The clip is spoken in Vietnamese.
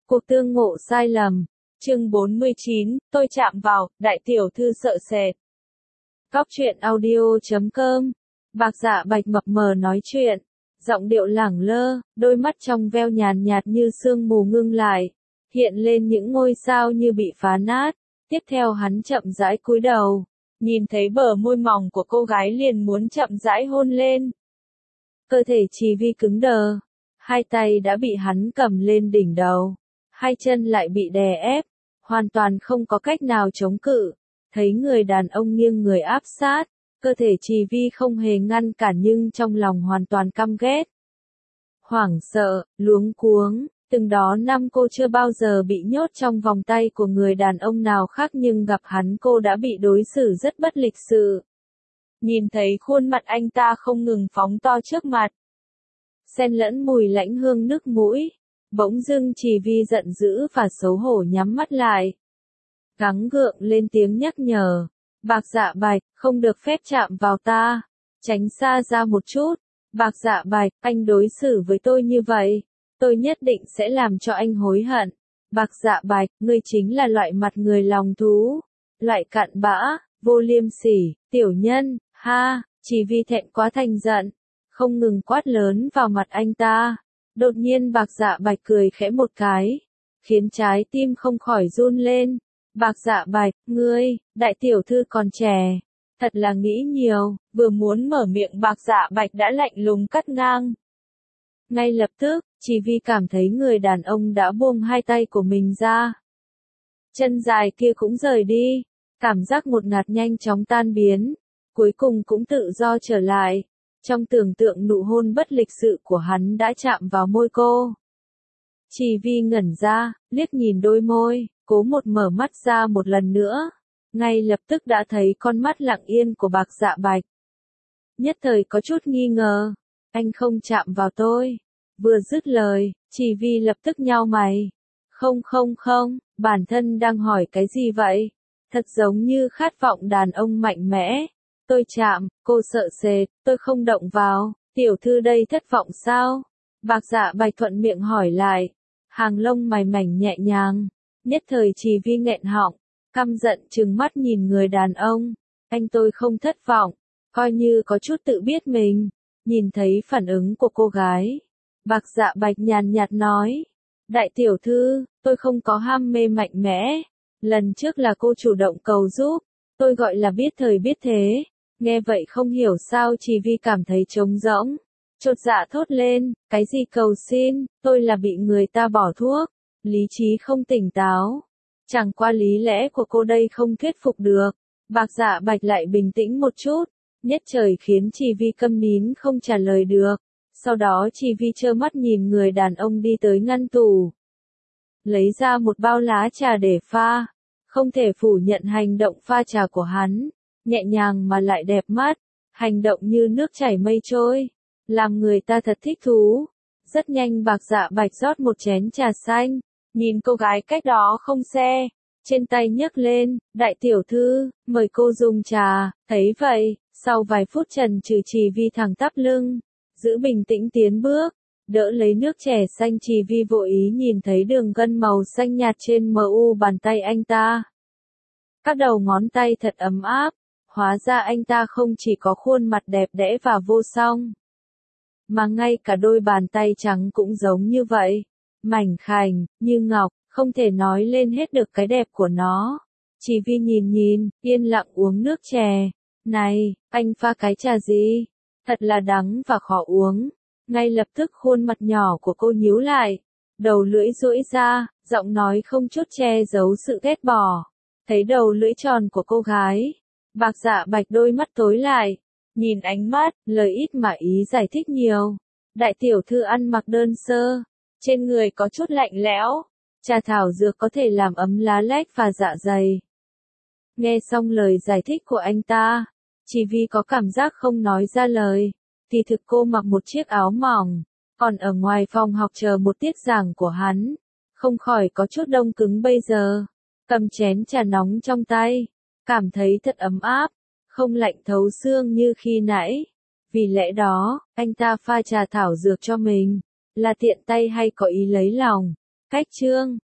Cuộc tương ngộ sai lầm. Chương 49, tôi chạm vào, đại tiểu thư sợ sệt. Góc truyện audio.com. Bạc Dạ Bạch mập mờ nói chuyện, giọng điệu lẳng lơ, đôi mắt trong veo nhàn nhạt như sương mù ngưng lại, hiện lên những ngôi sao như bị phá nát. Tiếp theo hắn chậm rãi cúi đầu, nhìn thấy bờ môi mỏng của cô gái liền muốn chậm rãi hôn lên. Cơ thể Trì Vi cứng đờ, hai tay đã bị hắn cầm lên đỉnh đầu, hai chân lại bị đè ép, hoàn toàn không có cách nào chống cự. Thấy người đàn ông nghiêng người áp sát, cơ thể Trì Vi không hề ngăn cản nhưng trong lòng hoàn toàn căm ghét. Hoảng sợ, luống cuống, từng đó năm cô chưa bao giờ bị nhốt trong vòng tay của người đàn ông nào khác nhưng gặp hắn cô đã bị đối xử rất bất lịch sự. Nhìn thấy khuôn mặt anh ta không ngừng phóng to trước mặt, xen lẫn mùi lãnh hương nước mũi, bỗng dưng Trì Vi giận dữ và xấu hổ nhắm mắt lại. Gắng gượng lên tiếng nhắc nhở, Bạc Dạ Bạch, không được phép chạm vào ta, tránh xa ra một chút. Bạc Dạ Bạch, anh đối xử với tôi như vậy, tôi nhất định sẽ làm cho anh hối hận. Bạc Dạ Bạch, ngươi chính là loại mặt người lòng thú, loại cặn bã, vô liêm sỉ, tiểu nhân, ha. Trì Vi thẹn quá thành giận, không ngừng quát lớn vào mặt anh ta. Đột nhiên Bạc Dạ Bạch cười khẽ một cái, khiến trái tim không khỏi run lên. Bạc Dạ Bạch, ngươi, đại tiểu thư còn trẻ, thật là nghĩ nhiều. Vừa muốn mở miệng Bạc Dạ Bạch đã lạnh lùng cắt ngang. Ngay lập tức, Trì Vi cảm thấy người đàn ông đã buông hai tay của mình ra. Chân dài kia cũng rời đi, cảm giác ngột ngạt nhanh chóng tan biến, cuối cùng cũng tự do trở lại. Trong tưởng tượng nụ hôn bất lịch sự của hắn đã chạm vào môi cô. Trì Vi ngẩn ra, liếc nhìn đôi môi, cố một mở mắt ra một lần nữa. Ngay lập tức đã thấy con mắt lặng yên của Bạc Dạ Bạch. Nhất thời có chút nghi ngờ, anh không chạm vào tôi. Vừa dứt lời, Trì Vi lập tức nhao mày. Không, bản thân đang hỏi cái gì vậy? Thật giống như khát vọng đàn ông mạnh mẽ. Tôi chạm, cô sợ sệt, tôi không động vào, tiểu thư đây thất vọng sao? Bạc Dạ Bạch thuận miệng hỏi lại, hàng lông mày mảnh nhẹ nhàng. Nhất thời Trì Vi nghẹn họng, căm giận trừng mắt nhìn người đàn ông. Anh tôi không thất vọng, coi như có chút tự biết mình. Nhìn thấy phản ứng của cô gái, Bạc Dạ Bạch nhàn nhạt nói, đại tiểu thư, tôi không có ham mê mạnh mẽ. Lần trước là cô chủ động cầu giúp, tôi gọi là biết thời biết thế. Nghe vậy không hiểu sao Trì Vi cảm thấy trống rỗng, chột dạ thốt lên, cái gì cầu xin, tôi là bị người ta bỏ thuốc, lý trí không tỉnh táo. Chẳng qua lý lẽ của cô đây không thuyết phục được. Bạc Dạ Bạch lại bình tĩnh một chút, nhất thời khiến Trì Vi câm nín không trả lời được. Sau đó Trì Vi trơ mắt nhìn người đàn ông đi tới ngăn tủ, lấy ra một bao lá trà để pha. Không thể phủ nhận hành động pha trà của hắn, nhẹ nhàng mà lại đẹp mắt, hành động như nước chảy mây trôi, làm người ta thật thích thú. Rất nhanh Bạc Dạ Bạch rót một chén trà xanh, nhìn cô gái cách đó không xe, trên tay nhấc lên, đại tiểu thư, mời cô dùng trà. Thấy vậy, sau vài phút chần chừ Trì Vi thẳng tắp lưng, giữ bình tĩnh tiến bước, đỡ lấy nước chè xanh. Trì Vi vội ý nhìn thấy đường gân màu xanh nhạt trên mu bàn tay anh ta. Các đầu ngón tay thật ấm áp, hóa ra anh ta không chỉ có khuôn mặt đẹp đẽ và vô song, mà ngay cả đôi bàn tay trắng cũng giống như vậy, mảnh khảnh, như ngọc, không thể nói lên hết được cái đẹp của nó. Trì Vi nhìn, yên lặng uống nước chè. Này, anh pha cái trà gì? Thật là đắng và khó uống. Ngay lập tức khuôn mặt nhỏ của cô nhíu lại, đầu lưỡi duỗi ra, giọng nói không chút che giấu sự ghét bỏ. Thấy đầu lưỡi tròn của cô gái, Bạc Dạ Bạch đôi mắt tối lại, nhìn ánh mắt, lời ít mà ý giải thích nhiều. Đại tiểu thư ăn mặc đơn sơ, trên người có chút lạnh lẽo, trà thảo dược có thể làm ấm lá lách và dạ dày. Nghe xong lời giải thích của anh ta, Trì Vi có cảm giác không nói ra lời. Thì thực cô mặc một chiếc áo mỏng, còn ở ngoài phòng học chờ một tiết giảng của hắn, không khỏi có chút đông cứng bây giờ. Cầm chén trà nóng trong tay, cảm thấy thật ấm áp, không lạnh thấu xương như khi nãy. Vì lẽ đó, anh ta pha trà thảo dược cho mình, là tiện tay hay có ý lấy lòng? Cách chương